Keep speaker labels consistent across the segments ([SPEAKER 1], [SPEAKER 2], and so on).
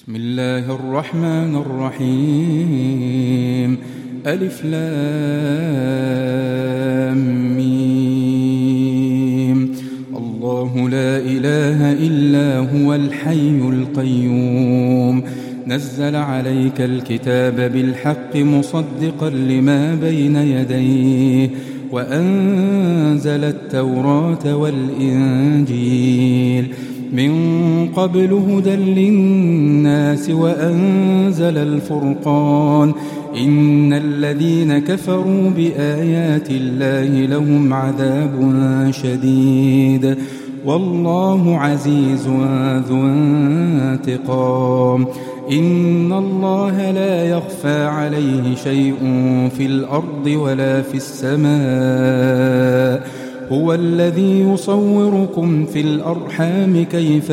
[SPEAKER 1] بسم الله الرحمن الرحيم. ألف لام ميم. الله لا إله إلا هو الحي القيوم، نزل عليك الكتاب بالحق مصدقا لما بين يديه، وأنزل التوراة والإنجيل من قبل هدى للناس، وأنزل الفرقان. إن الذين كفروا بآيات الله لهم عذاب شديد، والله عزيز ذو انتقام. إن الله لا يخفى عليه شيء في الأرض ولا في السماء، هو الذي يصوركم في الأرحام كيف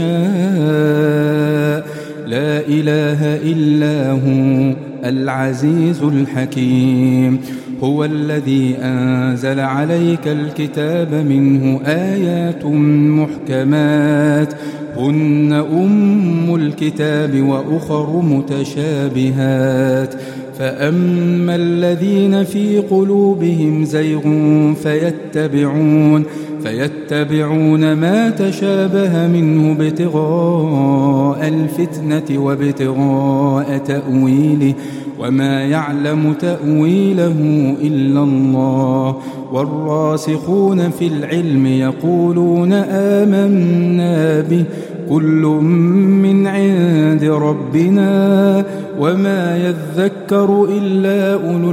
[SPEAKER 1] يشاء، لا إله إلا هو العزيز الحكيم. هو الذي أنزل عليك الكتاب منه آيات محكمات هن أم الكتاب وأخر متشابهات، فأما الذين في قلوبهم زيغ فيتبعون ما تشابه منه ابتغاء الفتنة وابتغاء تأويله، وما يعلم تأويله إلا الله. والراسخون في العلم يقولون آمنا به كل من عند ربنا وما يذكر إلا أولو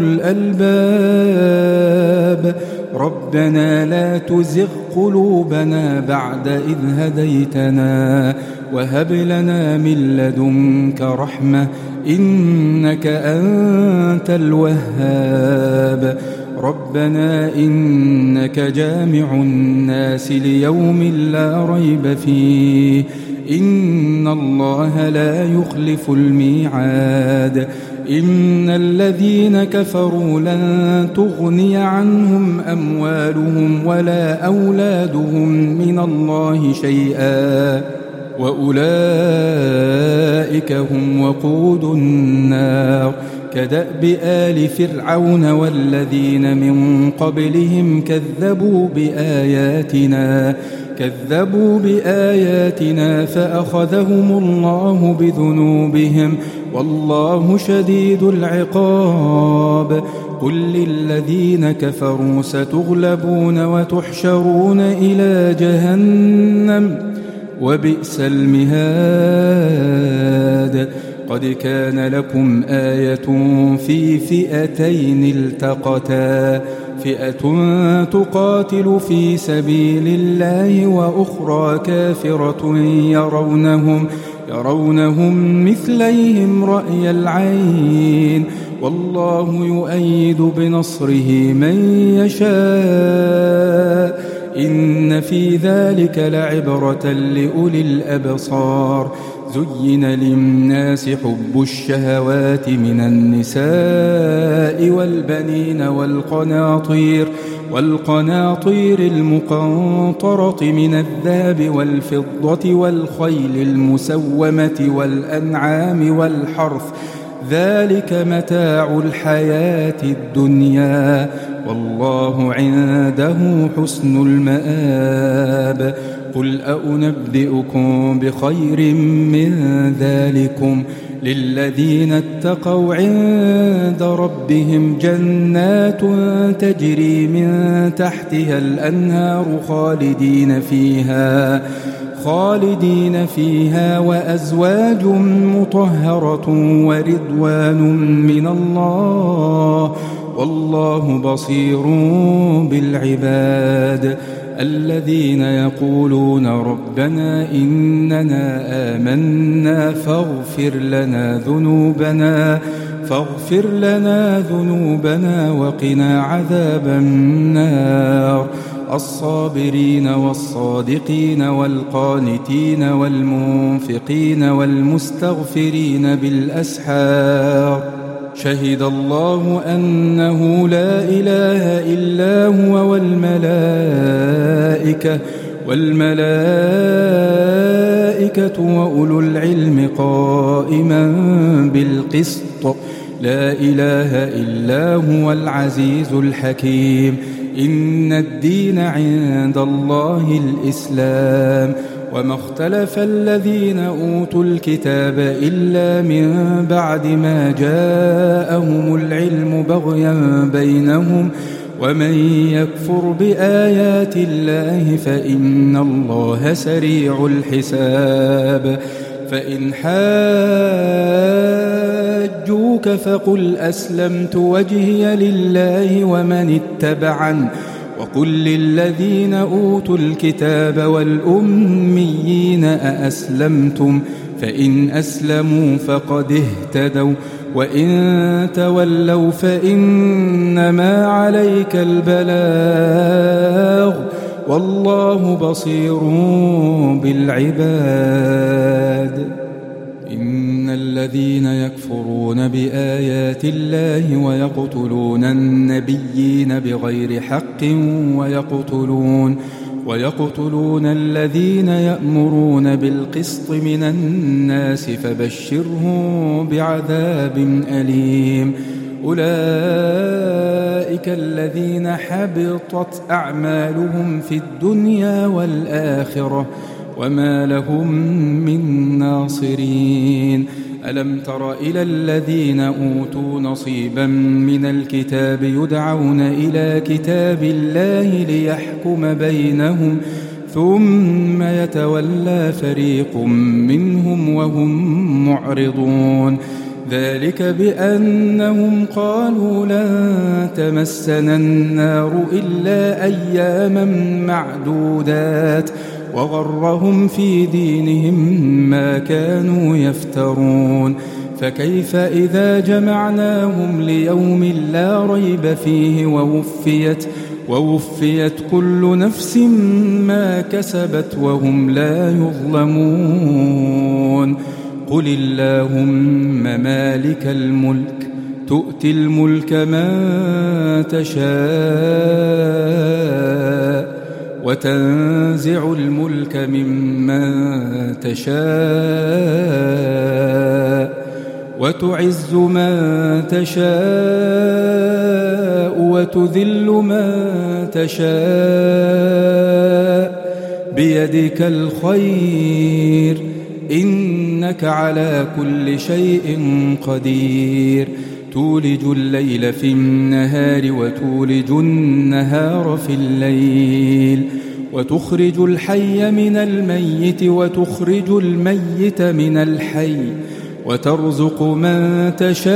[SPEAKER 1] الألباب. ربنا لا تزغ قلوبنا بعد إذ هديتنا وهب لنا من لدنك رحمة إنك أنت الوهاب. ربنا إنك جامع الناس ليوم لا ريب فيه، إن الله لا يخلف الميعاد. إن الذين كفروا لن تغني عنهم أموالهم ولا أولادهم من الله شيئا، وأولئك هم وقود النار. كدأب آل فرعون والذين من قبلهم كذبوا بآياتنا فأخذهم الله بذنوبهم، والله شديد العقاب. قل للذين كفروا ستغلبون وتحشرون إلى جهنم وبئس المهاد. قد كان لكم آية في فئتين التقتا، فئة تقاتل في سبيل الله وأخرى كافرة يرونهم مثليهم رأي العين، والله يؤيد بنصره من يشاء. إن في ذلك لعبرة لأولي الأبصار. زين للناس حب الشهوات من النساء والبنين والقناطير المقنطرة من الذهب والفضة والخيل المسومة والأنعام والحرث، ذلك متاع الحياة الدنيا، والله عنده حسن المآب. قل أنبئكم بخير من ذلكم للذين اتقوا عند ربهم جنات تجري من تحتها الأنهار خالدين فيها وأزواج مطهرة ورضوان من الله، والله بصير بالعباد. الذين يقولون ربنا إننا آمنا فاغفر لنا ذنوبنا وقنا عذاب النار. الصابرين والصادقين والقانتين والمنفقين والمستغفرين بالأسحار. شهد الله أنه لا إله إلا هو والملائكة والملائكة وأولو العلم قائما بالقسط لا إله إلا هو العزيز الحكيم إن الدين عند الله الإسلام وما اختلف الذين أوتوا الكتاب إلا من بعد ما جاءهم العلم بغيا بينهم ومن يكفر بآيات الله فإن الله سريع الحساب فإن حاجوك فقل أسلمت وجهي لله ومن اتبعن وقل للذين أوتوا الكتاب والأميين أأسلمتم فإن أسلموا فقد اهتدوا وإن تولوا فإنما عليك البلاغ والله بصير بالعباد إن الذين يكفرون بآيات الله ويقتلون النبيين بغير حق ويقتلون الذين يأمرون بالقسط من الناس فبشرهم بعذاب أليم أولئك الذين حبطت أعمالهم في الدنيا والآخرة وما لهم من ناصرين ألم تر إلى الذين أوتوا نصيبا من الكتاب يدعون إلى كتاب الله ليحكم بينهم ثم يتولى فريق منهم وهم معرضون ذلك بأنهم قالوا لن تمسنا النار إلا أياما معدودات وغرهم في دينهم ما كانوا يفترون فكيف إذا جمعناهم ليوم لا ريب فيه ووفيت كل نفس ما كسبت وهم لا يظلمون قل اللهم مالك الملك تؤتي الملك من تشاء وتنزع الملك ممن تشاء وتعز من تشاء وتذل من تشاء بيدك الخير إنك على كل شيء قدير تولج الليل في النهار وتولج النهار في الليل وتخرج الحي من الميت وتخرج الميت من الحي وترزق من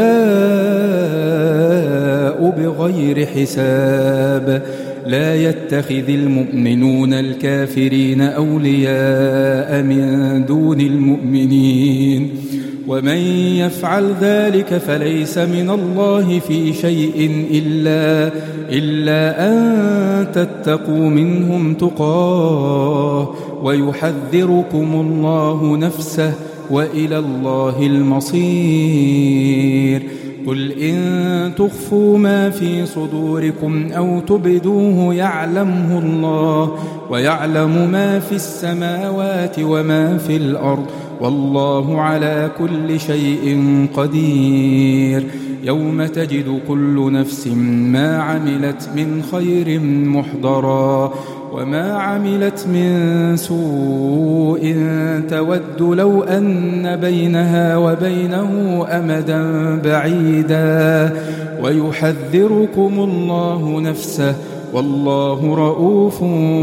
[SPEAKER 1] تشاء بغير حساب لا يتخذ المؤمنون الكافرين أولياء من دون المؤمنين ومن يفعل ذلك فليس من الله في شيء إلا أن تتقوا منهم تقاه ويحذركم الله نفسه وإلى الله المصير قل إن تخفوا ما في صدوركم أو تبدوه يعلمه الله ويعلم ما في السماوات وما في الأرض والله على كل شيء قدير يوم تجد كل نفس ما عملت من خير محضرا وما عملت من سوء تود لو أن بينها وبينه أمدا بعيدا ويحذركم الله نفسه والله رؤوف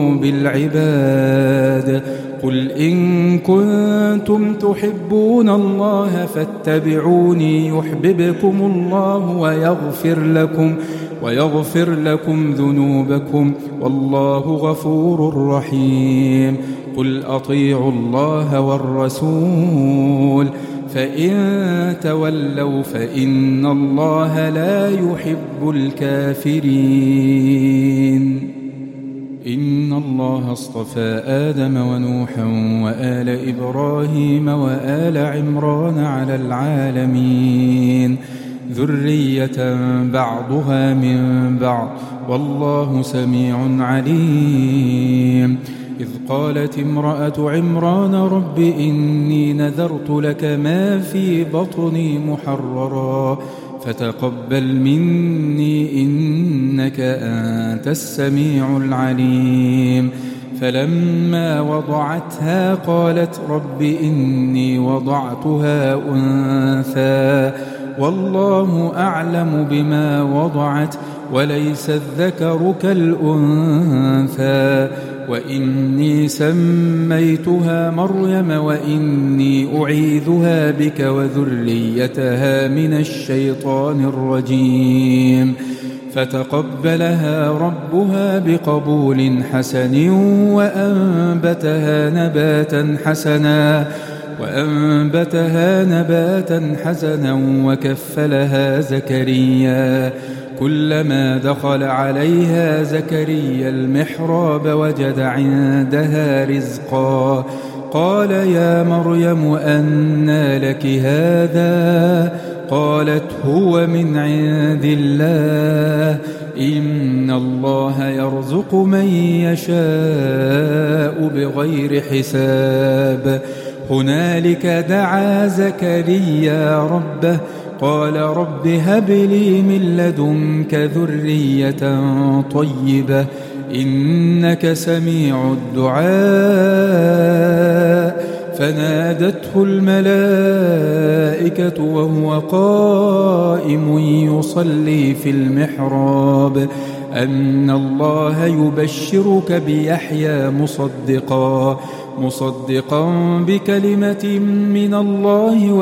[SPEAKER 1] بالعباد قل إن كنتم تحبون الله فاتبعوني يحببكم الله ويغفر لكم ذنوبكم والله غفور رحيم قل أطيعوا الله والرسول فإن تولوا فإن الله لا يحب الكافرين إن الله اصطفى آدم ونوحا وآل إبراهيم وآل عمران على العالمين ذرية بعضها من بعض والله سميع عليم إذ قالت امرأة عمران رب إني نذرت لك ما في بطني محررا فتقبل مني إنك أنت السميع العليم. فلما وضعتها قالت رب إني وضعتها أنثى والله أعلم بما وضعت وليس الذكر كالأنثى وإني سميتها مريم وإني أعيذها بك وذريتها من الشيطان الرجيم. فتقبلها ربها بقبول حسن وأنبتها نباتا حسنا وكفلها زكريا. كلما دخل عليها زكريا المحراب وجد عندها رزقا قال يا مريم أنى لك هذا قالت هو من عند الله إن الله يرزق من يشاء بغير حساب. هنالك دعا زكريا ربه قال رب هب لي من لدنك ذرية طيبة إنك سميع الدعاء. فنادته الملائكة وهو قائم يصلي في المحراب أن الله يبشرك بيحيى مصدقا بكلمة من الله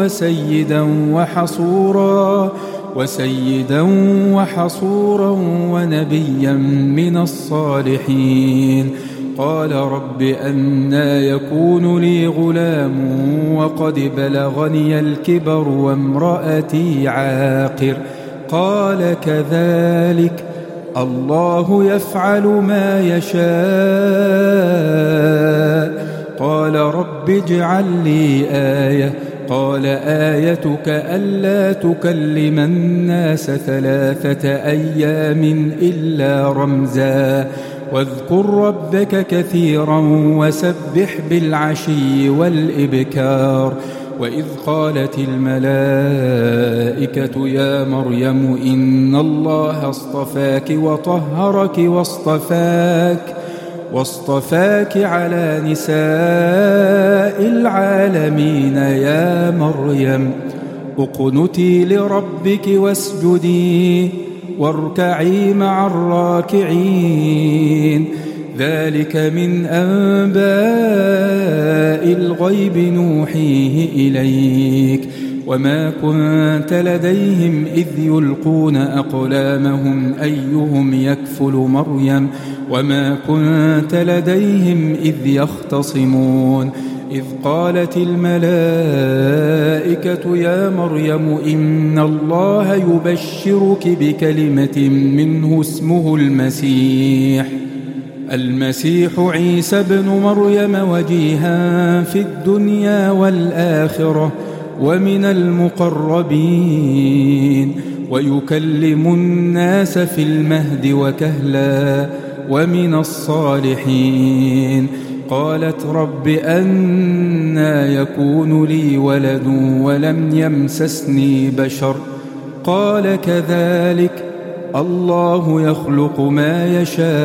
[SPEAKER 1] وسيدا وحصورا ونبيا من الصالحين. قال رب أنى يكون لي غلام وقد بلغني الكبر وامرأتي عاقر قال كذلك الله يفعل ما يشاء. قال رب اجعل لي آية قال آيتك ألا تكلم الناس 3 أيام إلا رمزا واذكر ربك كثيرا وسبح بالعشي والإبكار. وإذ قالت الملائكة يا مريم إن الله اصطفاك وطهرك واصطفاك على نساء العالمين يا مريم اقنتي لربك واسجدي واركعي مع الراكعين. ذلك من أنباء الغيب نوحيه إليك وما كنت لديهم إذ يلقون أقلامهم أيهم يكفل مريم وما كنت لديهم إذ يختصمون. إذ قالت الملائكة يا مريم إن الله يبشرك بكلمة منه اسمه المسيح عيسى بن مريم وجيها في الدنيا والآخرة ومن المقربين ويكلم الناس في المهد وكهلا ومن الصالحين. قالت رب أنى يكون لي ولد ولم يمسسني بشر قال كذلك الله يخلق ما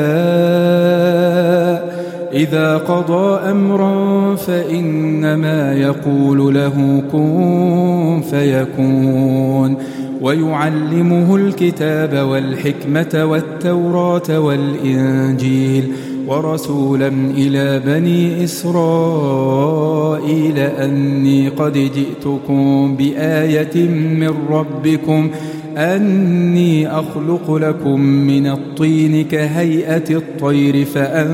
[SPEAKER 1] يشاء إذا قضى أمرا فإنما يقول له كن فيكون. ويعلمه الكتاب والحكمة والتوراة والإنجيل ورسولا إلى بني إسرائيل أني قد جئتكم بآية من ربكم أني أخلق لكم من الطين كهيئة الطير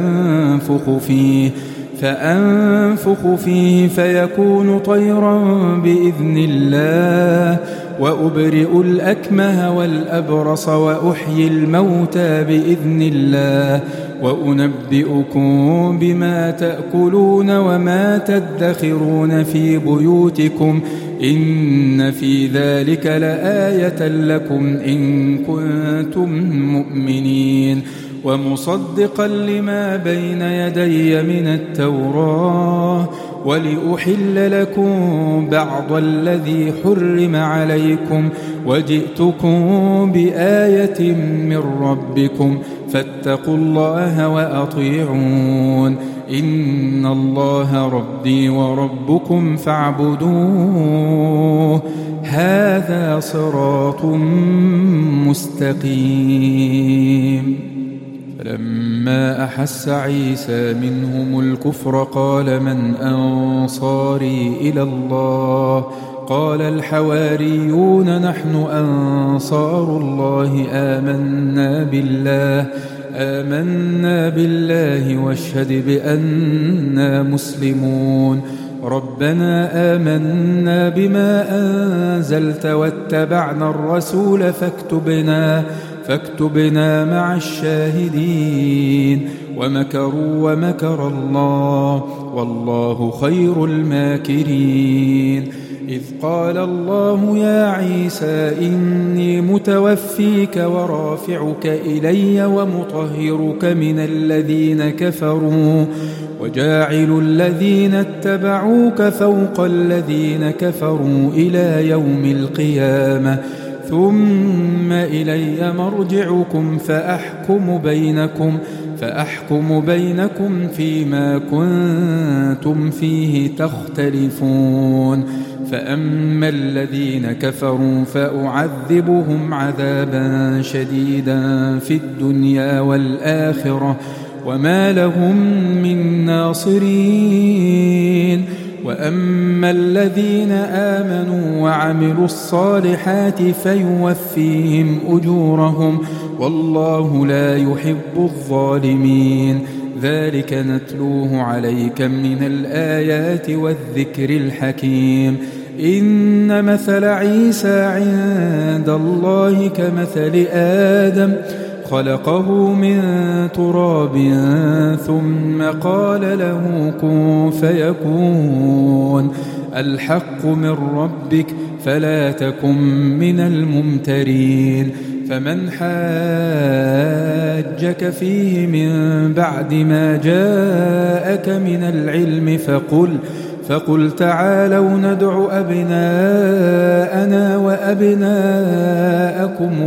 [SPEAKER 1] فأنفخ فيه فيكون طيرا بإذن الله وأبرئ الأكمه والأبرص وأحيي الموتى بإذن الله وأنبئكم بما تأكلون وما تدخرون في بيوتكم إن في ذلك لآية لكم إن كنتم مؤمنين. ومصدقا لما بين يدي من التوراة ولأحل لكم بعض الذي حرم عليكم وجئتكم بآية من ربكم فاتقوا الله وأطيعون إن الله ربي وربكم فاعبدوه هذا صراط مستقيم. فلما أحس عيسى منهم الكفر قال من أنصاري إلى الله قال الحواريون نحن أنصار الله آمنا بالله واشهد بأننا مسلمون ربنا آمنا بما أنزلت واتبعنا الرسول فاكتبنا مع الشاهدين ومكروا ومكر الله والله خير الماكرين. إذ قال الله يا عيسى إني متوفيك ورافعك إلي ومطهرك من الذين كفروا وجاعل الذين اتبعوك فوق الذين كفروا إلى يوم القيامة ثم إلي مرجعكم فأحكم بينكم فيما كنتم فيه تختلفون. فأما الذين كفروا فأعذبهم عذابا شديدا في الدنيا والآخرة وما لهم من ناصرين. وأما الذين آمنوا وعملوا الصالحات فيوفيهم أجورهم والله لا يحب الظالمين. ذلك نتلوه عليك من الآيات والذكر الحكيم. إن مثل عيسى عند الله كمثل آدم خلقه من تراب ثم قال له كن فيكون الحق من ربك فلا تكن من الممترين. فمن حاجك فيه من بعد ما جاءك من العلم فقل تعالوا ندع أبناءنا وأبناءكم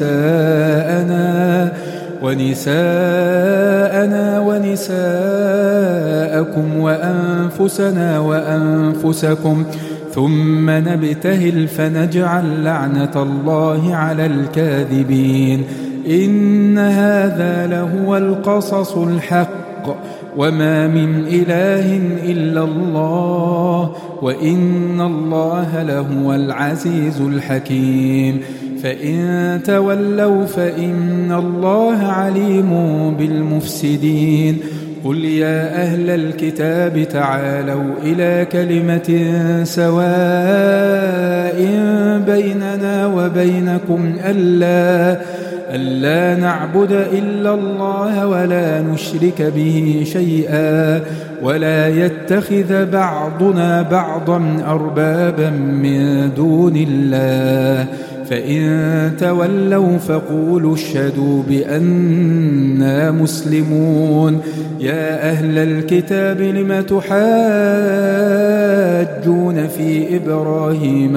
[SPEAKER 1] ونساءنا ونساءكم وأنفسنا وأنفسكم ثم نبتهل فنجعل لعنة الله على الكاذبين. إن هذا لهو القصص الحق وما من إله إلا الله وإن الله لهو العزيز الحكيم. فإن تولوا فإن الله عليم بالمفسدين. قل يا أهل الكتاب تعالوا إلى كلمة سواء بيننا وبينكم ألا نعبد إلا الله ولا نشرك به شيئا ولا يتخذ بعضنا بعضا أربابا من دون الله. فإن تولوا فقولوا اشهدوا بأننا مسلمون. يا أهل الكتاب لم تحاجون في إبراهيم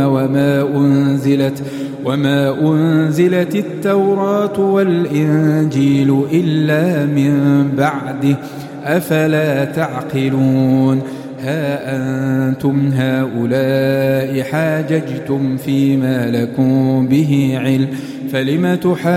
[SPEAKER 1] وما أنزلت التوراة والإنجيل إلا من بعده أفلا تعقلون. ها أنتم هؤلاء حاججتم فيما لكم به علم فلم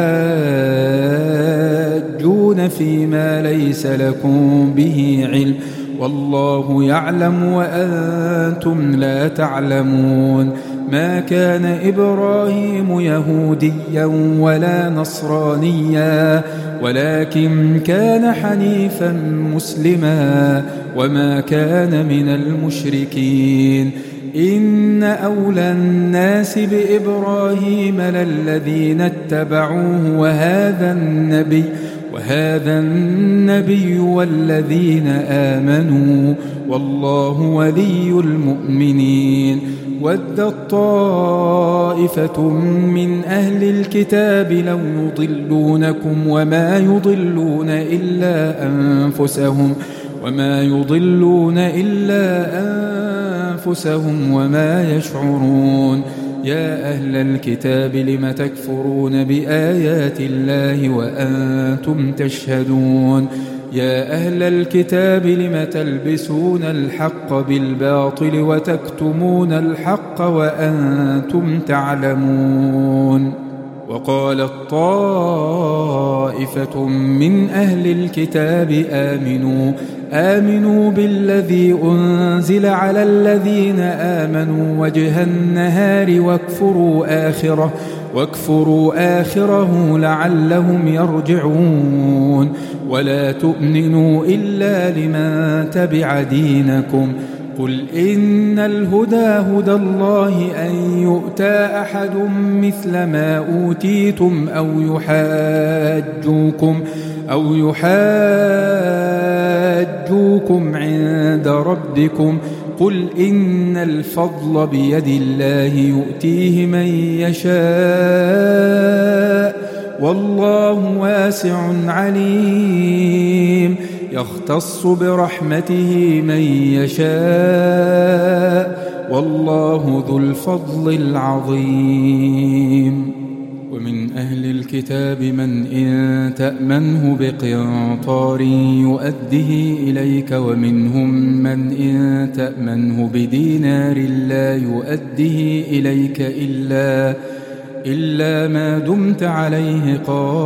[SPEAKER 1] تحاجون فيما ليس لكم به علم والله يعلم وأنتم لا تعلمون. ما كان إبراهيم يهوديا ولا نصرانيا ولكن كان حنيفا مسلما وما كان من المشركين. إن أولى الناس بإبراهيم للذين اتبعوه وهذا النبي والذين آمنوا والله ولي المؤمنين. ودت طائفة من أهل الكتاب لو يضلونكم وما يضلون إلا أنفسهم وما يشعرون. يا أهل الكتاب لم تكفرون بآيات الله وأنتم تشهدون. يا أهل الكتاب لم تلبسون الحق بالباطل وتكتمون الحق وأنتم تعلمون. وقالت طائفة من أهل الكتاب آمنوا بالذي أنزل على الذين آمنوا وجه النهار واكفروا آخره لعلهم يرجعون. ولا تؤمنوا إلا لمن تبع دينكم. قل إن الهدى هدى الله أن يؤتى أحد مثل ما أوتيتم أو يحاجوكم عند ربكم. قل إن الفضل بيد الله يؤتيه من يشاء والله واسع عليم. يختص برحمته من يشاء والله ذو الفضل العظيم. ومن أهل الكتاب من إن تأمنه بقنطار يؤده إليك ومنهم من إن تأمنه بدينار لا يؤده إليك إلا ما دمت عليه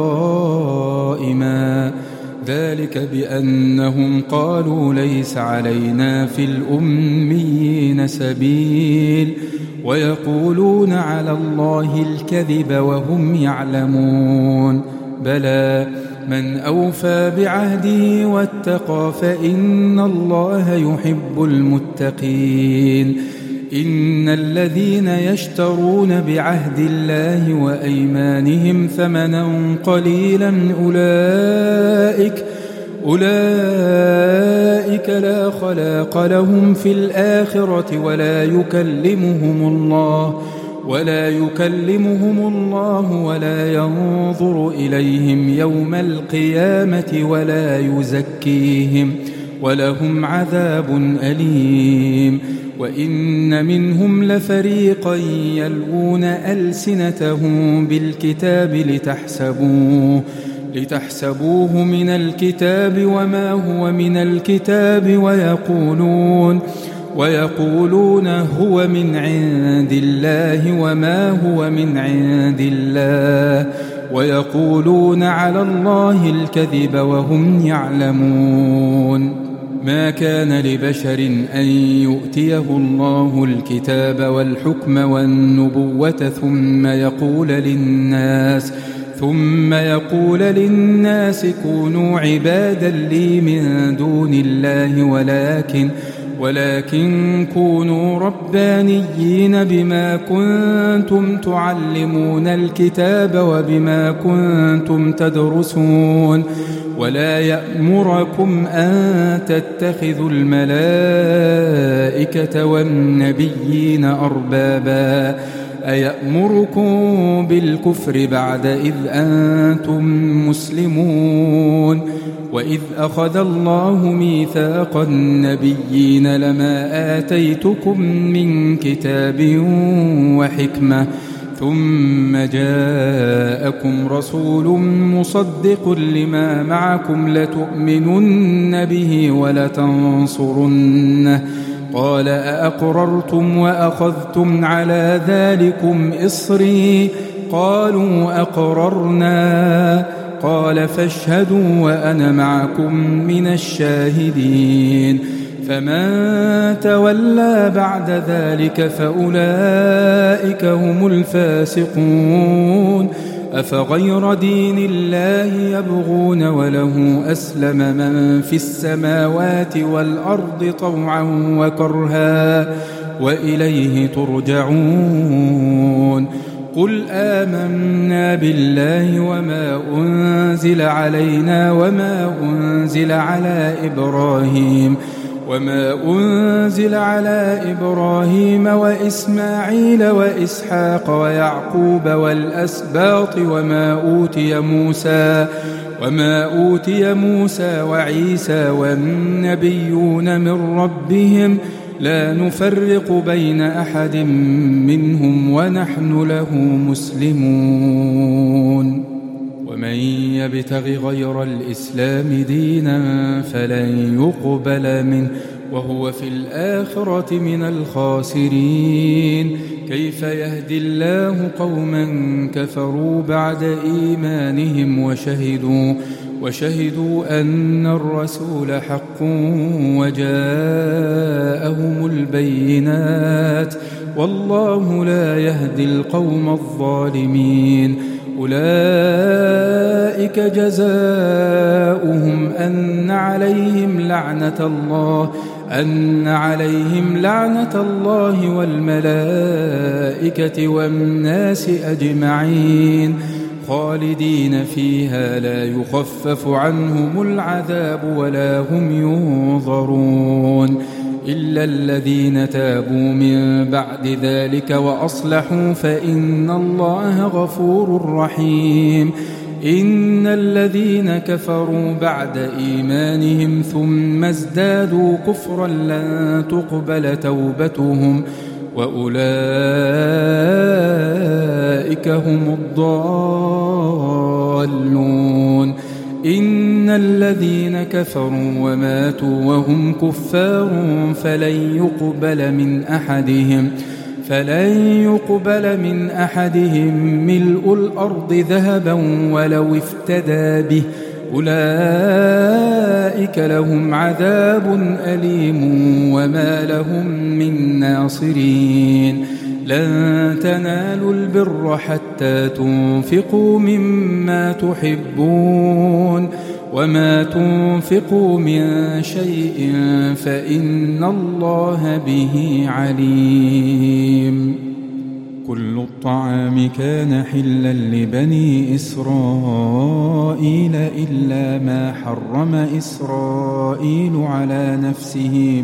[SPEAKER 1] قائما. ذلك بأنهم قالوا ليس علينا في الأميين سبيل ويقولون على الله الكذب وهم يعلمون. بلى من أوفى بعهده واتقى فإن الله يحب المتقين. إن الذين يشترون بعهد الله وأيمانهم ثمنا قليلا أولئك لا خلاق لهم في الآخرة ولا يكلمهم الله ولا ينظر إليهم يوم القيامة ولا يزكيهم ولهم عذاب أليم. وإن منهم لفريقا يلوون ألسنتهم بالكتاب لتحسبوه من الكتاب وما هو من الكتاب ويقولون هو من عند الله وما هو من عند الله ويقولون على الله الكذب وهم يعلمون. ما كان لبشر أن يؤتيه الله الكتاب والحكم والنبوة ثم يقول للناس كونوا عبادا لي من دون الله ولكن كونوا ربانيين بما كنتم تعلمون الكتاب وبما كنتم تدرسون. ولا يأمركم أن تتخذوا الملائكة والنبيين أربابا أيأمركم بالكفر بعد إذ أنتم مسلمون. وإذ أخذ الله ميثاق النبيين لما آتيتكم من كتاب وحكمة ثم جاءكم رسول مصدق لما معكم لتؤمنن به ولتنصرنه قال أأقررتم وأخذتم على ذلكم إصري قالوا أقررنا قال فاشهدوا وأنا معكم من الشاهدين. فمن تولى بعد ذلك فأولئك هم الفاسقون. أفغير دين الله يبغون وله أسلم من في السماوات والأرض طوعا وكرها وإليه ترجعون. قل آمنا بالله وما أنزل علينا وما أنزل على إبراهيم وإسماعيل وإسحاق ويعقوب والأسباط وما أوتي موسى وعيسى والنبيون من ربهم لا نفرق بين أحد منهم ونحن له مسلمون ومن يبتغ غير الإسلام دينا فلن يقبل منه وهو في الآخرة من الخاسرين كيف يهدي الله قوما كفروا بعد إيمانهم وشهدوا أن الرسول حق وجاءهم البينات والله لا يهدي القوم الظالمين أولئك جزاؤهم أن عليهم لعنة الله والملائكة والناس أجمعين خالدين فيها لا يخفف عنهم العذاب ولا هم ينظرون إلا الذين تابوا من بعد ذلك وأصلحوا فإن الله غفور رحيم إن الذين كفروا بعد إيمانهم ثم ازدادوا كفرا لن تقبل توبتهم وأولئك هم الضالون إن الذين كفروا وماتوا وهم كفار فلن يقبل من أحدهم ملء الأرض ذهبا ولو افتدى به أولئك لهم عذاب أليم وما لهم من ناصرين لن تنالوا البر حتى تنفقوا مما تحبون وما تنفقوا من شيء فإن الله به عليم كل الطعام كان حلا لبني إسرائيل إلا ما حرم إسرائيل على نفسه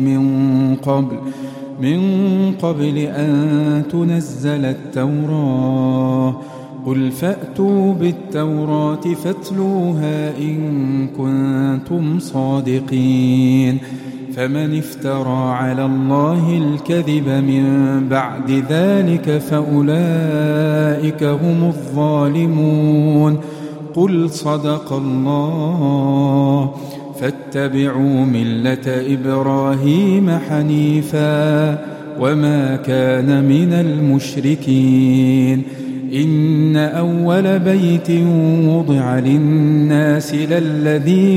[SPEAKER 1] من قبل أن تنزل التوراة قل فأتوا بالتوراة فاتلوها إن كنتم صادقين فمن افترى على الله الكذب من بعد ذلك فأولئك هم الظالمون قل صدق الله فاتبعوا ملة إبراهيم حنيفا وما كان من المشركين إن أول بيت وضع للناس للذي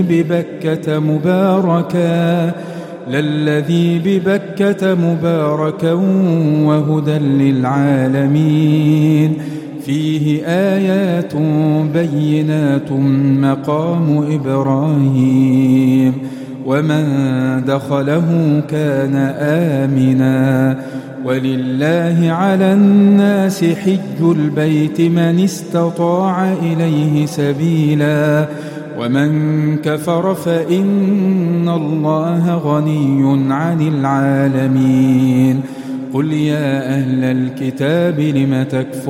[SPEAKER 1] ببكة مباركا وهدى للعالمين فيه آيات بينات مقام إبراهيم ومن دخله كان آمنا ولله على الناس حج البيت من استطاع إليه سبيلا ومن كفر فإن الله غني عن العالمين قل يا أهل الكتاب لم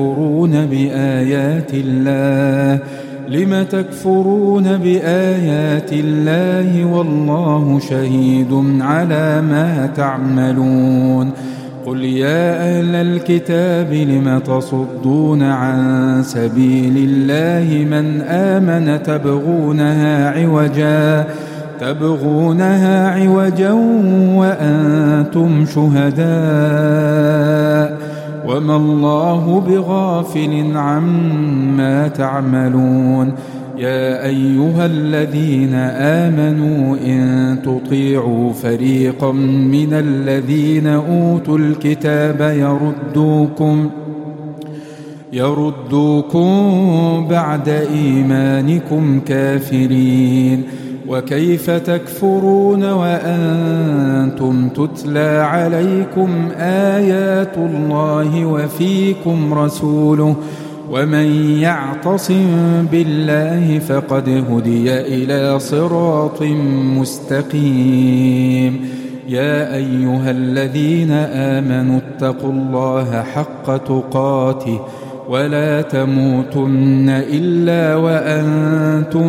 [SPEAKER 1] تكفرون بآيات الله والله شهيد على ما تعملون قل يا أهل الكتاب لم تصدون عن سبيل الله من آمن تبغونها عوجا وأنتم شهداء وما الله بغافل عما تعملون يا أيها الذين آمنوا إن تطيعوا فريقا من الذين أوتوا الكتاب يردوكم بعد إيمانكم كافرين وكيف تكفرون وأنتم تتلى عليكم آيات الله وفيكم رسوله ومن يعتصم بالله فقد هدي إلى صراط مستقيم يا أيها الذين آمنوا اتقوا الله حق تقاته ولا تموتن إلا وأنتم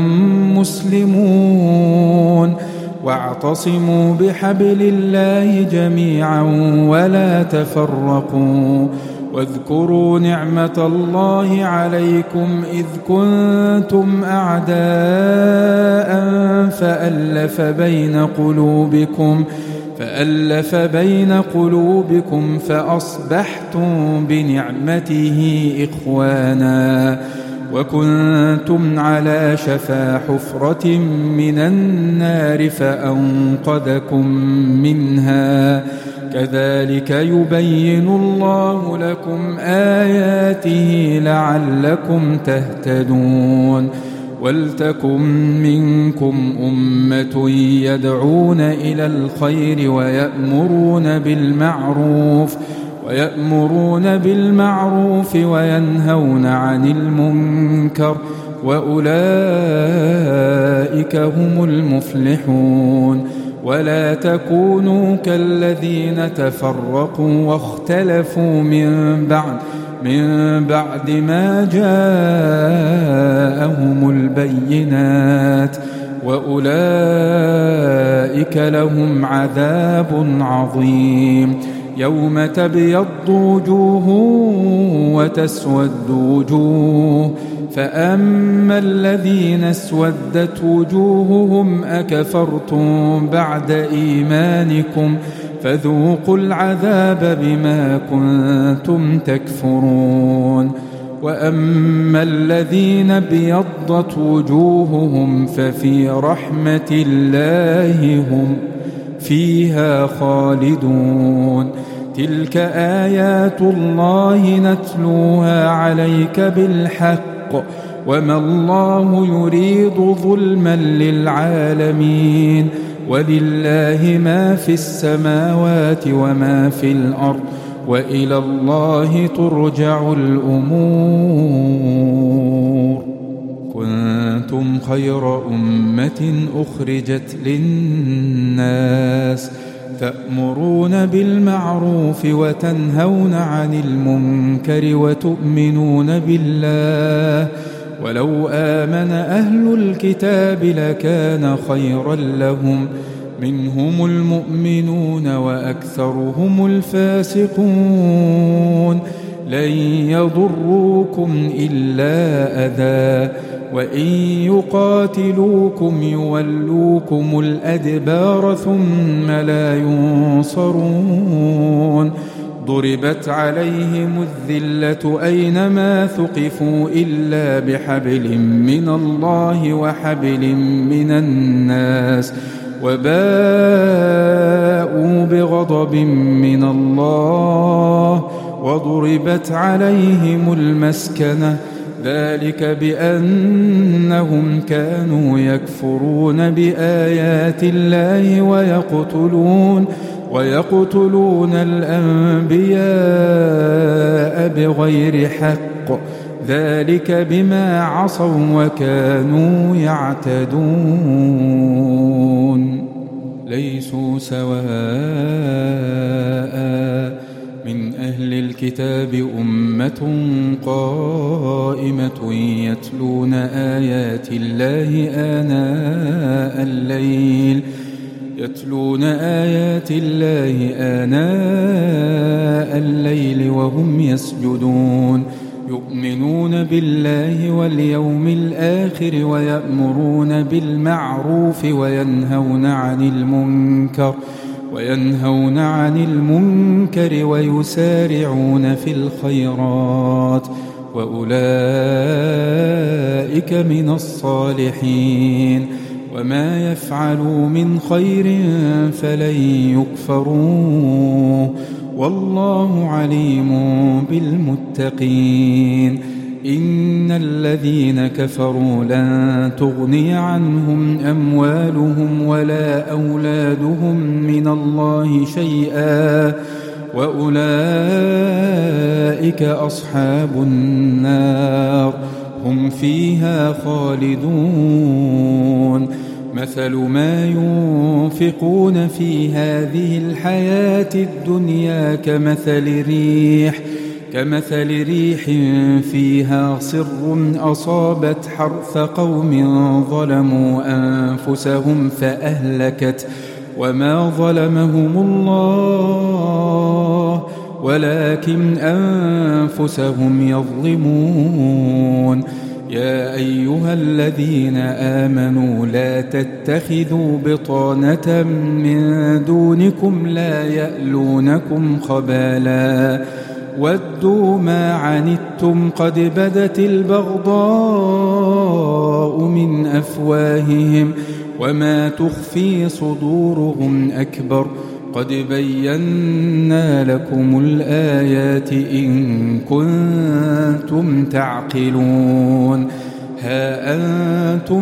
[SPEAKER 1] مسلمون واعتصموا بحبل الله جميعا ولا تفرقوا واذكروا نعمة الله عليكم إذ كنتم أعداء فألف بين قلوبكم فأصبحتم بنعمته إخوانا وكنتم على شفا حفرة من النار فأنقذكم منها كذلك يبين الله لكم آياته لعلكم تهتدون ولتكن منكم أمة يدعون إلى الخير ويأمرون بالمعروف وينهون عن المنكر وأولئك هم المفلحون ولا تكونوا كالذين تفرقوا واختلفوا من بعد ما جاءهم البينات وأولئك لهم عذاب عظيم يوم تبيض وجوه وتسود وجوه فأما الذين اسودت وجوههم أكفرتم بعد إيمانكم فذوقوا العذاب بما كنتم تكفرون وأما الذين ابيضت وجوههم ففي رحمة الله هم فيها خالدون تلك آيات الله نتلوها عليك بالحق وما الله يريد ظلما للعالمين ولله ما في السماوات وما في الأرض وإلى الله ترجع الأمور كنتم خير أمة أخرجت للناس تأمرون بالمعروف وتنهون عن المنكر وتؤمنون بالله ولو آمن أهل الكتاب لكان خيرا لهم منهم المؤمنون وأكثرهم الفاسقون لن يضروكم إلا أذى وإن يقاتلوكم يولوكم الأدبار ثم لا ينصرون ضربت عليهم الذلة أينما ثقفوا إلا بحبل من الله وحبل من الناس وباءوا بغضب من الله وضربت عليهم المسكنة ذلك بأنهم كانوا يكفرون بآيات الله ويقتلون الأنبياء بغير حق ذلك بما عصوا وكانوا يعتدون ليسوا سواء من أهل الكتاب أمة قائمة يتلون آيات الله آناء الليل وهم يسجدون يؤمنون بالله واليوم الآخر ويأمرون بالمعروف وينهون عن المنكر ويسارعون في الخيرات وأولئك من الصالحين وما يفعلوا من خير فلن يكفروه والله عليم بالمتقين إن الذين كفروا لن تغني عنهم أموالهم ولا أولادهم من الله شيئا وأولئك أصحاب النار هم فيها خالدون مثل ما ينفقون في هذه الحياة الدنيا كمثل ريح فيها صر أصابت حرث قوم ظلموا أنفسهم فأهلكت وما ظلمهم الله ولكن أنفسهم يظلمون يا أيها الذين آمنوا لا تتخذوا بطانة من دونكم لا يألونكم خبالا ودوا ما عنتم قد بدت البغضاء من أفواههم وما تخفي صدورهم أكبر قد بينا لكم الآيات إن كنتم تعقلون ها أنتم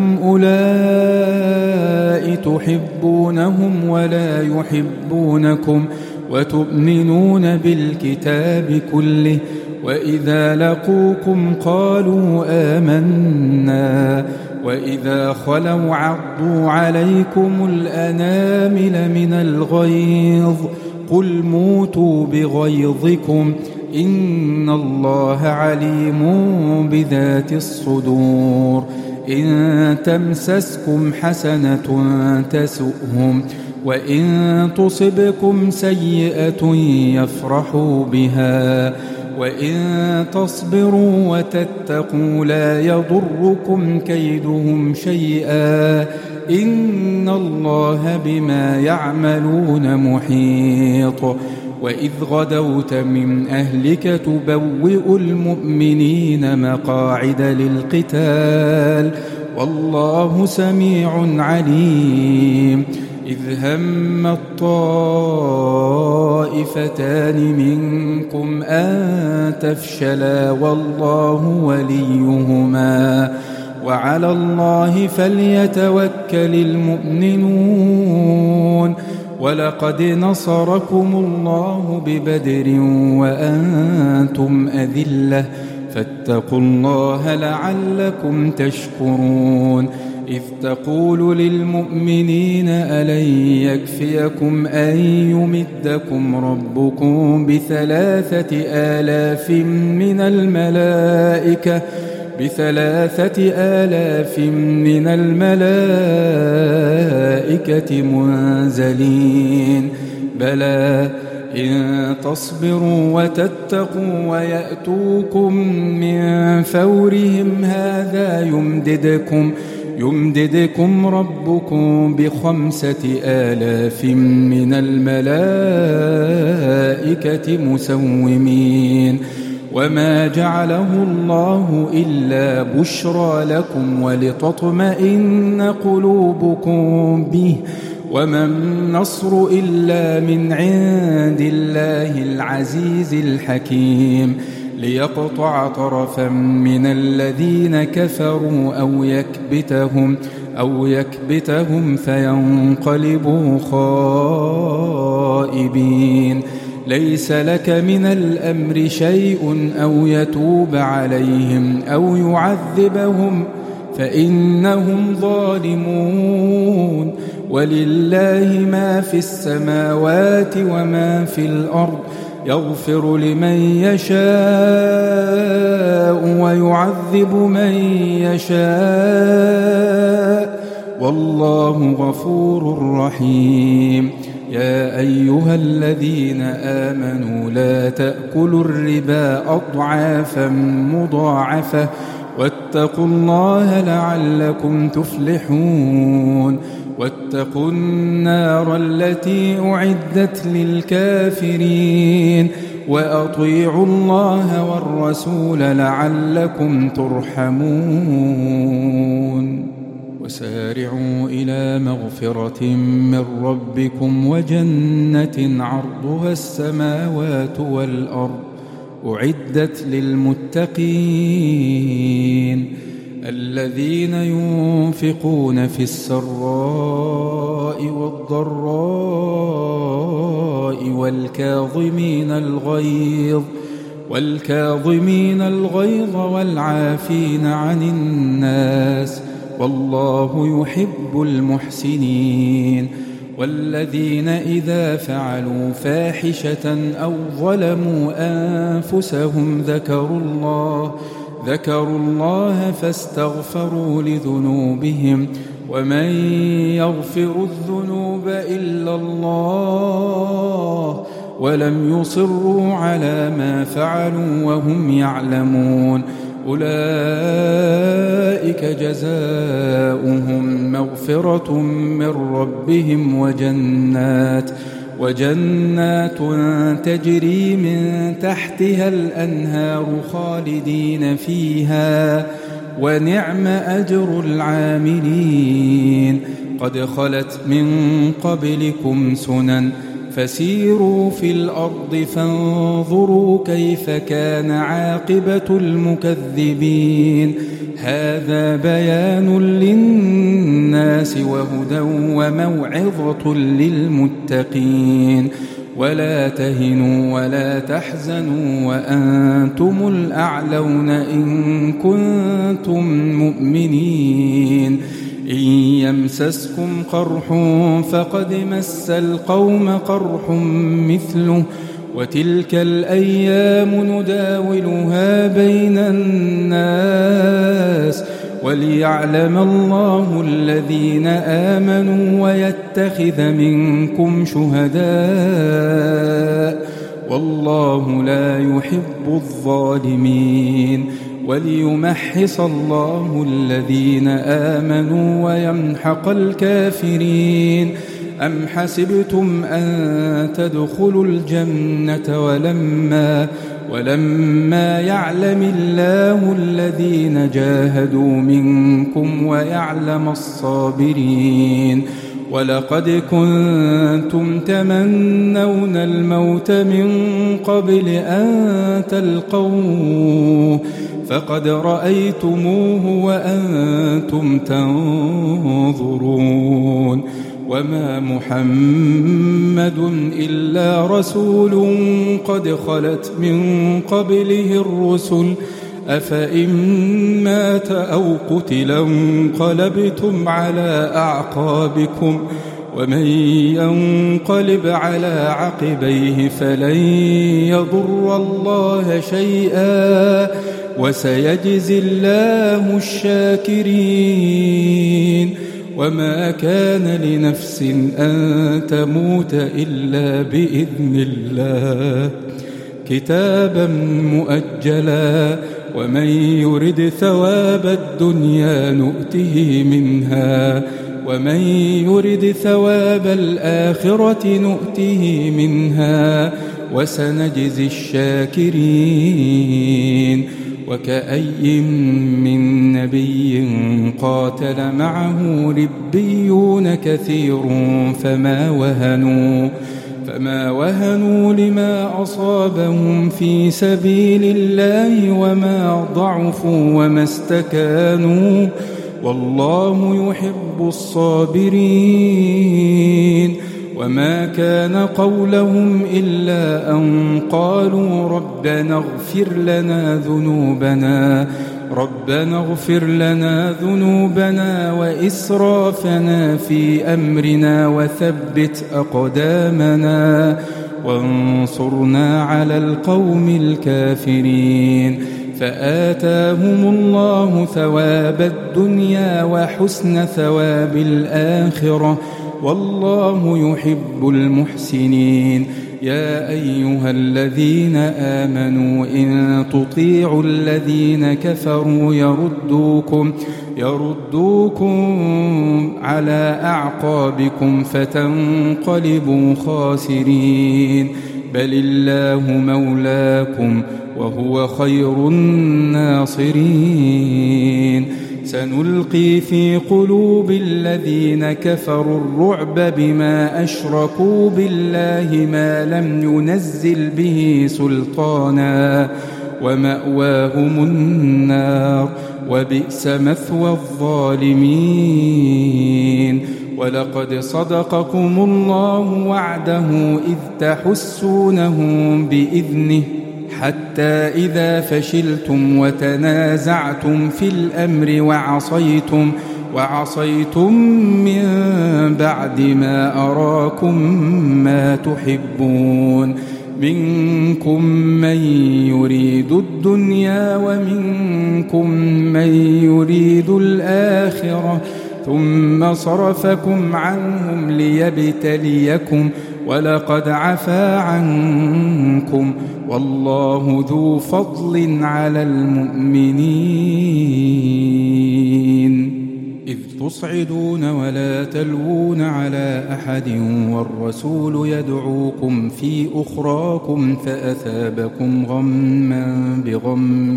[SPEAKER 1] أولئك تحبونهم ولا يحبونكم وتؤمنون بالكتاب كله وإذا لقوكم قالوا آمنا وإذا خلوا عضوا عليكم الأنامل من الغيظ قل موتوا بغيظكم إن الله عليم بذات الصدور إن تمسسكم حسنة تسؤهم وإن تصبكم سيئة يفرحوا بها وإن تصبروا وتتقوا لا يضركم كيدهم شيئا إن الله بما يعملون محيط وإذ غدوت من أهلك تبوئ المؤمنين مقاعد للقتال والله سميع عليم إذ هم الطائفتان منكم أن تفشلا والله وليهما وعلى الله فليتوكل المؤمنون ولقد نصركم الله ببدر وأنتم أذلة فاتقوا الله لعلكم تشكرون إذ تقول للمؤمنين ألن يكفيكم أن يمدكم ربكم ب3,000 من الملائكة منزلين بلى إن تصبروا وتتقوا ويأتوكم من فورهم هذا يمددكم ربكم ب5,000 من الملائكة مسومين وما جعله الله إلا بشرى لكم ولتطمئن قلوبكم به وما النصر إلا من عند الله العزيز الحكيم ليقطع طرفا من الذين كفروا أو يكبتهم فينقلبوا خائبين ليس لك من الأمر شيء أو يتوب عليهم أو يعذبهم فإنهم ظالمون ولله ما في السماوات وما في الأرض يغفر لمن يشاء ويعذب من يشاء والله غفور رحيم يا أيها الذين آمنوا لا تأكلوا الربا أضعافا مضاعفة واتقوا الله لعلكم تفلحون واتقوا النار التي أعدت للكافرين وأطيعوا الله والرسول لعلكم ترحمون وسارعوا إلى مغفرة من ربكم وجنة عرضها السماوات والأرض أعدت للمتقين الذين ينفقون في السراء والضراء والكاظمين الغيظ والعافين عن الناس والله يحب المحسنين والذين إذا فعلوا فاحشة أو ظلموا أنفسهم ذكروا الله فاستغفروا لذنوبهم ومن يغفر الذنوب إلا الله ولم يصروا على ما فعلوا وهم يعلمون أولئك جزاؤهم مغفرة من ربهم وجنات تجري من تحتها الأنهار خالدين فيها ونعم أجر العاملين قد خلت من قبلكم سنن فسيروا في الأرض فانظروا كيف كان عاقبة المكذبين هذا بيان للناس وهدى وموعظة للمتقين ولا تهنوا ولا تحزنوا وأنتم الأعلون إن كنتم مؤمنين إن يمسسكم قرح فقد مس القوم قرح مثله وتلك الأيام نداولها بين الناس وليعلم الله الذين آمنوا ويتخذ منكم شهداء والله لا يحب الظالمين وليمحص الله الذين آمنوا ويمحق الكافرين أم حسبتم أن تدخلوا الجنة ولما يعلم الله الذين جاهدوا منكم ويعلم الصابرين ولقد كنتم تمنون الموت من قبل أن تلقوه فقد رأيتموه وأنتم تنظرون وما محمد إلا رسول قد خلت من قبله الرسل أفإن مات أو قتل انقلبتم على أعقابكم ومن ينقلب على عقبيه فلن يضر الله شيئا وسيجزي الله الشاكرين وما كان لنفس أن تموت إلا بإذن الله كتابا مؤجلا ومن يرد ثواب الدنيا نؤته منها ومن يرد ثواب الآخرة نؤته منها وسنجزي الشاكرين وكأي من نبي قاتل معه ربيون كثير فما وهنوا لما أصابهم في سبيل الله وما ضعفوا وما استكانوا والله يحب الصابرين وما كان قولهم إلا أن قالوا ربنا اغفر لنا ذنوبنا وإسرافنا في أمرنا وثبت أقدامنا وانصرنا على القوم الكافرين فآتاهم الله ثواب الدنيا وحسن ثواب الآخرة والله يحب المحسنين يا أيها الذين آمنوا إن تطيعوا الذين كفروا يردوكم على أعقابكم فتنقلبوا خاسرين بل الله مولاكم وهو خير الناصرين سنلقي في قلوب الذين كفروا الرعب بما أشركوا بالله ما لم ينزل به سلطانا ومأواهم النار وبئس مثوى الظالمين. ولقد صدقكم الله وعده إذ تحسونهم بإذنه حتى إذا فشلتم وتنازعتم في الأمر وعصيتم من بعد ما أراكم ما تحبون منكم من يريد الدنيا ومنكم من يريد الآخرة ثم صرفكم عنهم ليبتليكم ولقد عفا عنكم والله ذو فضل على المؤمنين. إذ تصعدون ولا تلوون على أحد والرسول يدعوكم في أخراكم فأثابكم غما بغم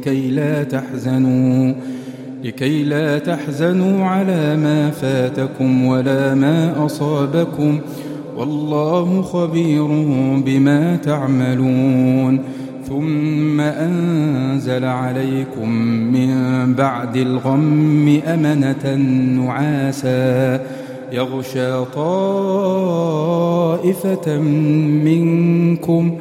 [SPEAKER 1] لكي لا تحزنوا على ما فاتكم ولا ما أصابكم والله خبير بما تعملون. ثم أنزل عليكم من بعد الغم أمنة نعاسا يغشى طائفة منكم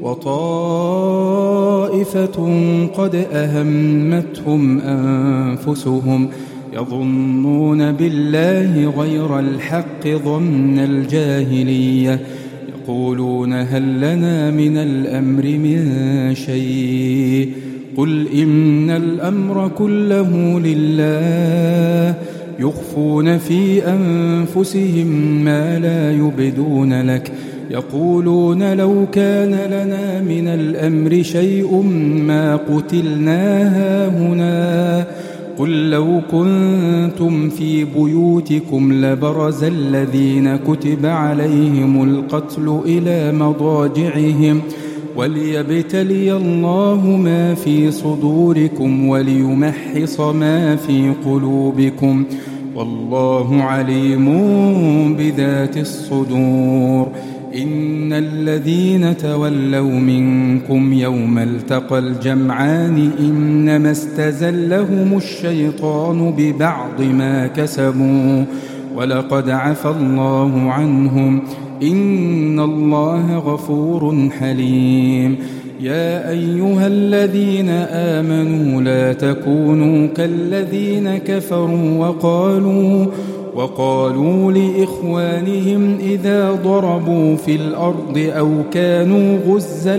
[SPEAKER 1] وطائفة قد أهمتهم أنفسهم يظنون بالله غير الحق ظن الجاهلية يقولون هل لنا من الأمر من شيء قل إن الأمر كله لله يخفون في أنفسهم ما لا يبدون لك يقولون لو كان لنا من الأمر شيء ما قتلنا هاهنا قل لو كنتم في بيوتكم لبرز الذين كتب عليهم القتل إلى مضاجعهم وليبتلي الله ما في صدوركم وليمحص ما في قلوبكم والله عليم بذات الصدور. إن الذين تولوا منكم يوم التقى الجمعان إنما استزلهم الشيطان ببعض ما كسبوا ولقد عفى الله عنهم إن الله غفور حليم. يا أيها الذين آمنوا لا تكونوا كالذين كفروا وقالوا لإخوانهم إذا ضربوا في الأرض أو كانوا غزا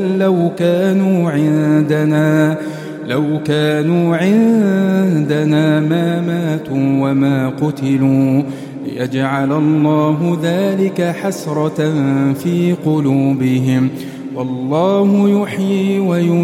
[SPEAKER 1] لو كانوا عندنا ما ماتوا وما قتلوا ليجعل الله ذلك حسرة في قلوبهم والله يحيي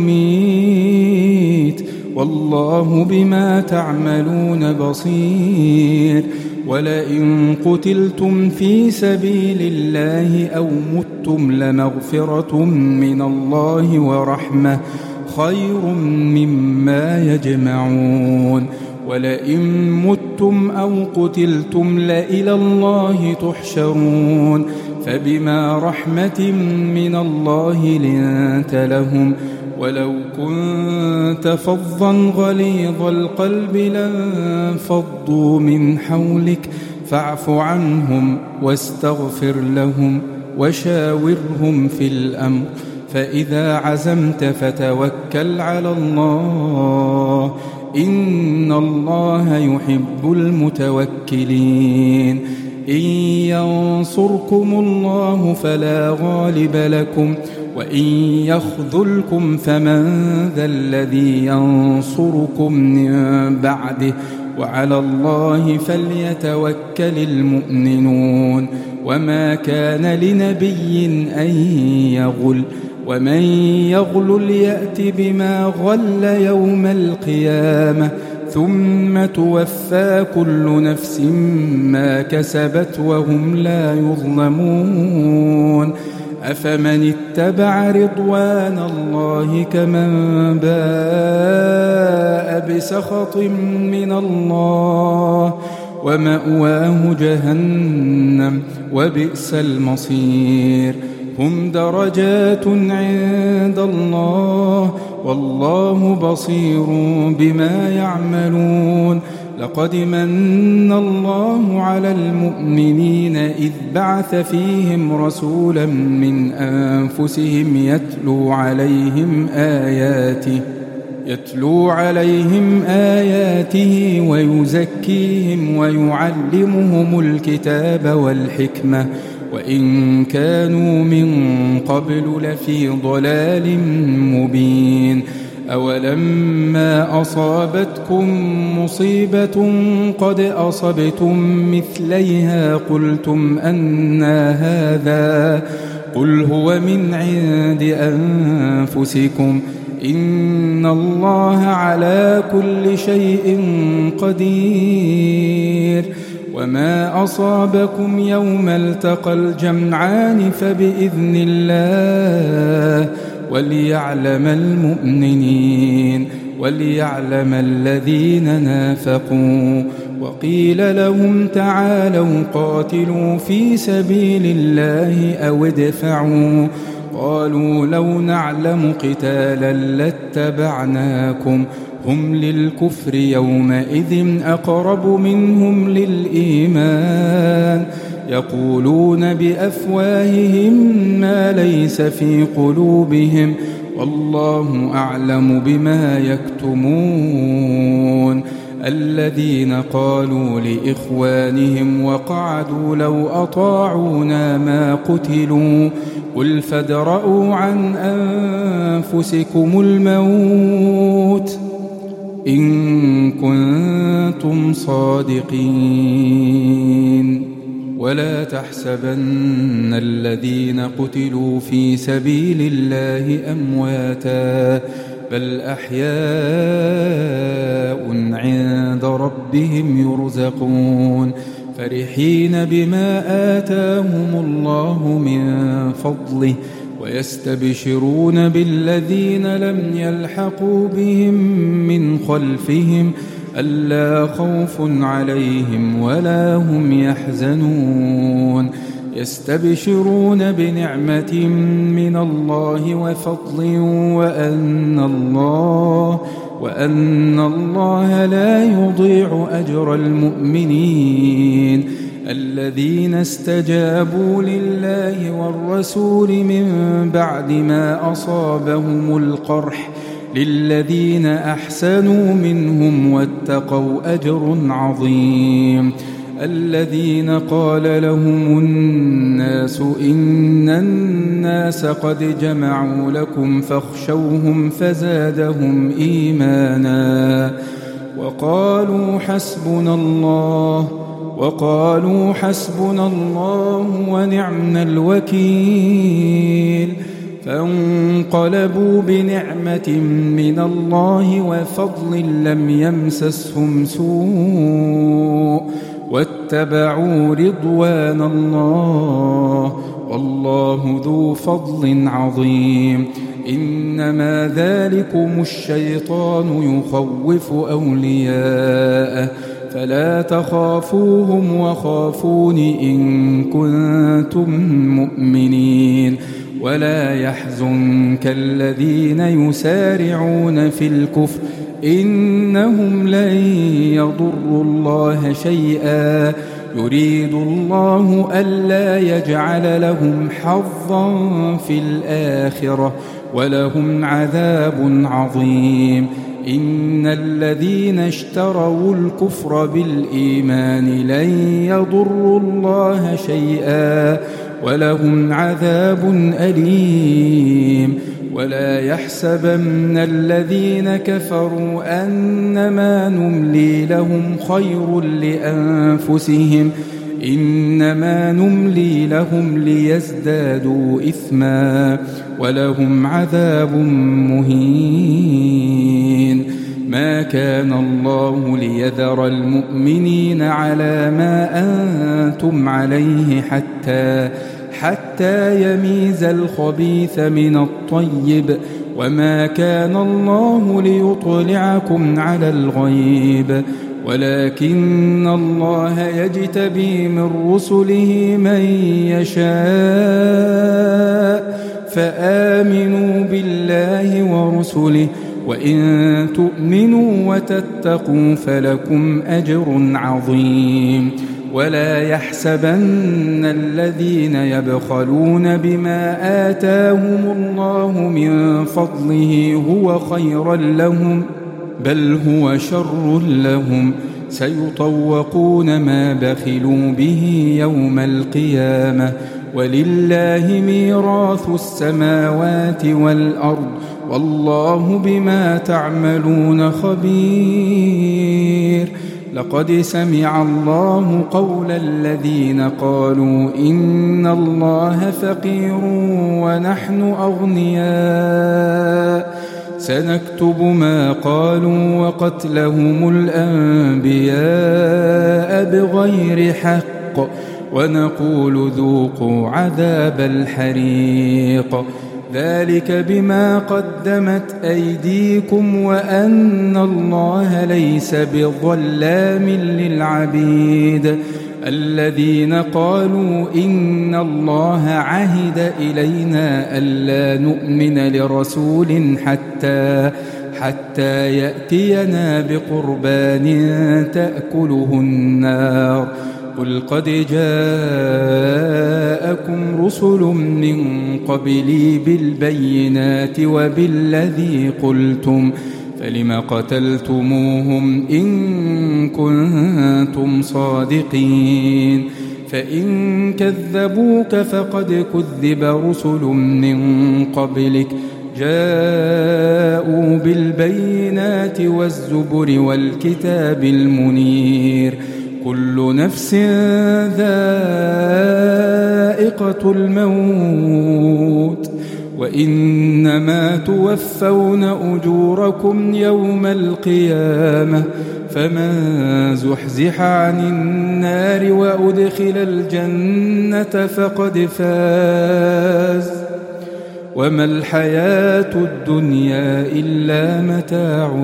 [SPEAKER 1] ويميت والله بما تعملون بصير. ولئن قتلتم في سبيل الله أو متم لمغفرة من الله ورحمة خير مما يجمعون. ولئن متم أو قتلتم لإلى الله تحشرون فبما رحمة من الله لنت لهم ولو كنت فظا غليظ القلب لانفضوا من حولك فاعف عنهم واستغفر لهم وشاورهم في الأمر فإذا عزمت فتوكل على الله إن الله يحب المتوكلين. إن ينصركم الله فلا غالب لكم وإن يخذلكم فمن ذا الذي ينصركم من بعده وعلى الله فليتوكل المؤمنون. وما كان لنبي أن يغل ومن يغل يأت بما غل يوم القيامة ثم توفى كل نفس ما كسبت وهم لا يظلمون. أفمن اتبع رضوان الله كمن باء بسخط من الله ومأواه جهنم وبئس المصير هم درجات عند الله والله بصير بما يعملون لقد من الله على المؤمنين إذ بعث فيهم رسولا من أنفسهم يتلو عليهم آياته ويزكيهم ويعلمهم الكتاب والحكمة وإن كانوا من قبل لفي ضلال مبين أولما أصابتكم مصيبة قد أصبتم مثليها قلتم أنى هذا قل هو من عند أنفسكم إن الله على كل شيء قدير وما أصابكم يوم التقى الجمعان فبإذن الله وليعلم المؤمنين وليعلم الذين نافقوا وقيل لهم تعالوا قاتلوا في سبيل الله أو ادفعوا قالوا لو نعلم قتالا لاتبعناكم هم للكفر يومئذ أقرب منهم للإيمان يقولون بأفواههم ما ليس في قلوبهم والله أعلم بما يكتمون الذين قالوا لإخوانهم وقعدوا لو أطاعونا ما قتلوا قل فادرءوا عن أنفسكم الموت إن كنتم صادقين ولا تحسبن الذين قتلوا في سبيل الله أمواتا بل أحياء عند ربهم يرزقون فرحين بما آتاهم الله من فضله ويستبشرون بالذين لم يلحقوا بهم من خلفهم ألا خوف عليهم ولا هم يحزنون يستبشرون بنعمة من الله وفضل وأن الله لا يضيع أجر المؤمنين الذين استجابوا لله والرسول من بعد ما أصابهم القرح للذين أحسنوا منهم واتقوا أجر عظيم الذين قال لهم الناس إن الناس قد جمعوا لكم فاخشوهم فزادهم إيمانا وقالوا حسبنا الله ونعم الوكيل فانقلبوا بنعمة من الله وفضل لم يمسسهم سوء واتبعوا رضوان الله والله ذو فضل عظيم إنما ذلكم الشيطان يخوف أولياءه فلا تخافوهم وخافون إن كنتم مؤمنين ولا يحزنك الذين يسارعون في الكفر إنهم لن يضروا الله شيئا يريد الله ألا يجعل لهم حظا في الآخرة ولهم عذاب عظيم إن الذين اشتروا الكفر بالإيمان لن يضروا الله شيئا ولهم عذاب أليم ولا يحسبن الذين كفروا أنما نملي لهم خير لأنفسهم إنما نملي لهم ليزدادوا إثما ولهم عذاب مهين ما كان الله ليذر المؤمنين على ما أنتم عليه حتى يميز الخبيث من الطيب وما كان الله ليطلعكم على الغيب ولكن الله يجتبي من رسله من يشاء فآمنوا بالله ورسله وإن تؤمنوا وتتقوا فلكم أجر عظيم ولا يحسبن الذين يبخلون بما آتاهم الله من فضله هو خيرا لهم بل هو شر لهم سيطوقون ما بخلوا به يوم القيامة ولله ميراث السماوات والأرض والله بما تعملون خبير لقد سمع الله قول الذين قالوا إن الله فقير ونحن أغنياء سنكتب ما قالوا وقتلهم الأنبياء بغير حق ونقول ذوقوا عذاب الحريق ذلك بما قدمت أيديكم وأن الله ليس بظلام للعبيد الذين قالوا إن الله عهد إلينا ألا نؤمن لرسول حتى يأتينا بقربان تأكله النار قل قد جاءكم رسل من قبلي بالبينات وبالذي قلتم فلم قتلتموهم إن كنتم صادقين فإن كذبوك فقد كذب رسل من قبلك جاءوا بالبينات والزبر والكتاب المنير كل نفس ذائقة الموت وإنما توفون أجوركم يوم القيامة فمن زحزح عن النار وأدخل الجنة فقد فاز وما الحياة الدنيا إلا متاع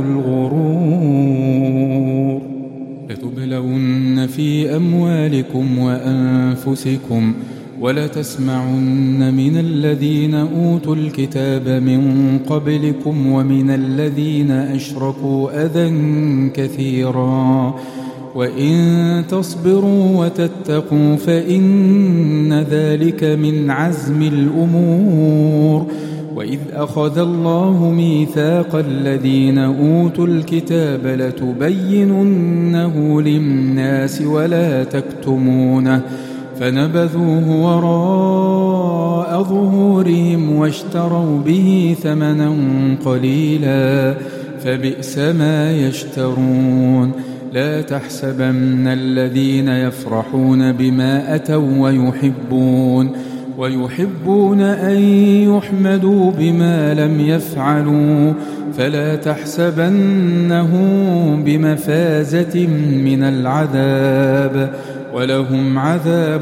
[SPEAKER 1] الغرور لتبلون في أموالكم وأنفسكم ولتسمعن من الذين أوتوا الكتاب من قبلكم ومن الذين أشركوا أذى كثيرا وإن تصبروا وتتقوا فإن ذلك من عزم الأمور وإذ أخذ الله ميثاق الذين أوتوا الكتاب لتبيننه للناس ولا تكتمونه فنبذوه وراء ظهورهم واشتروا به ثمنا قليلا فبئس ما يشترون لا تحسبن الذين يفرحون بما أتوا ويحبون أن يحمدوا بما لم يفعلوا فلا تحسبنهم بمفازة من العذاب ولهم عذاب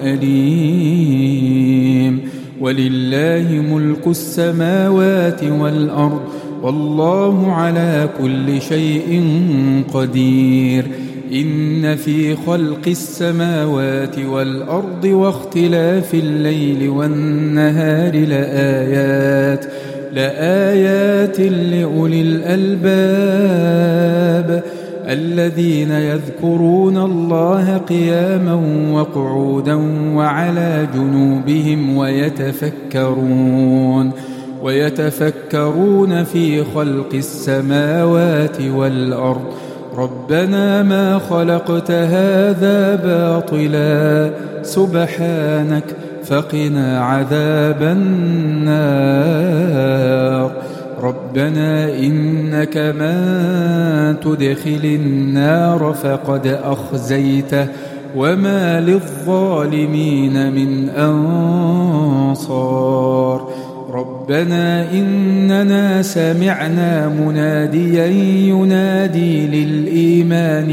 [SPEAKER 1] أليم ولله ملك السماوات والأرض والله على كل شيء قدير إن في خلق السماوات والأرض واختلاف الليل والنهار لآيات لأولي الألباب الذين يذكرون الله قياما وقعودا وعلى جنوبهم ويتفكرون في خلق السماوات والأرض ربنا ما خلقت هذا باطلا سبحانك فقنا عذاب النار ربنا إنك من تدخل النار فقد أخزيته وما للظالمين من أنصار ربنا إننا سمعنا مناديا ينادي للإيمان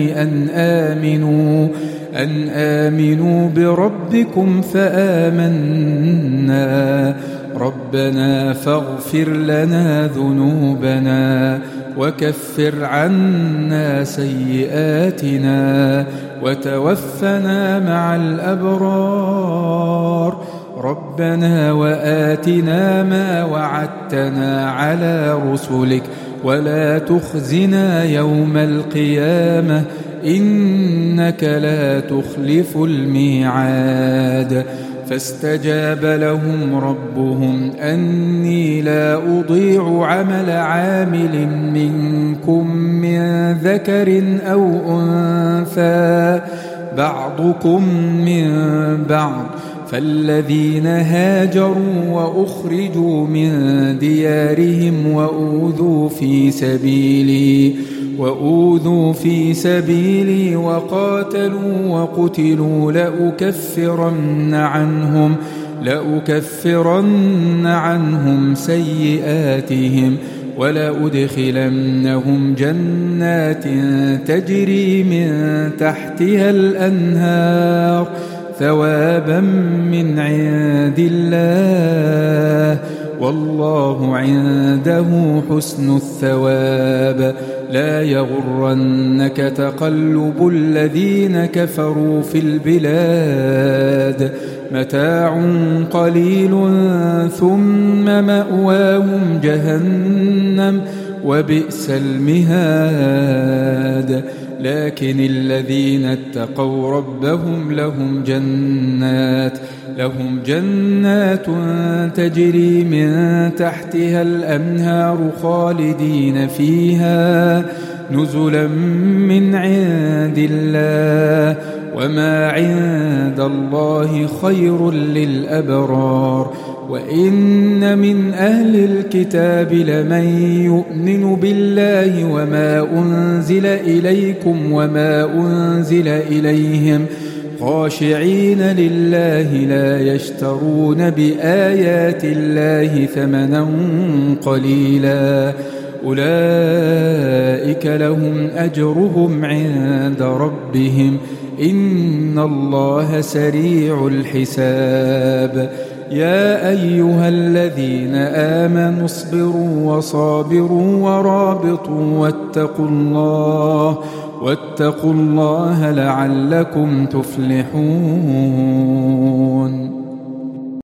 [SPEAKER 1] أن آمنوا بربكم فآمنا ربنا فاغفر لنا ذنوبنا وكفر عنا سيئاتنا وتوفنا مع الأبرار ربنا وآتنا ما وعدتنا على رسلك ولا تخزنا يوم القيامة إنك لا تخلف الميعاد فاستجاب لهم ربهم أني لا أضيع عمل عامل منكم من ذكر أو أنثى بعضكم من بعض فالذين هاجروا وأخرجوا من ديارهم وأوذوا في سبيلي وقاتلوا وقتلوا لأكفرن عنهم سيئاتهم ولأدخلنهم جنات تجري من تحتها الأنهار ثوابا من عند الله والله عنده حسن الثواب لا يغرنك تقلب الذين كفروا في البلاد متاع قليل ثم مأواهم جهنم وبئس المهاد لكن الذين اتقوا ربهم لهم جنات تجري من تحتها الأنهار خالدين فيها نزلا من عند الله وما عند الله خير للأبرار وإن من أهل الكتاب لمن يؤمن بالله وما أنزل إليكم وما أنزل إليهم خاشعين لله لا يشترون بآيات الله ثمنا قليلا أولئك لهم أجرهم عند ربهم إن الله سريع الحساب يا أيها الذين آمنوا اصبروا وصابروا ورابطوا واتقوا الله لعلكم تفلحون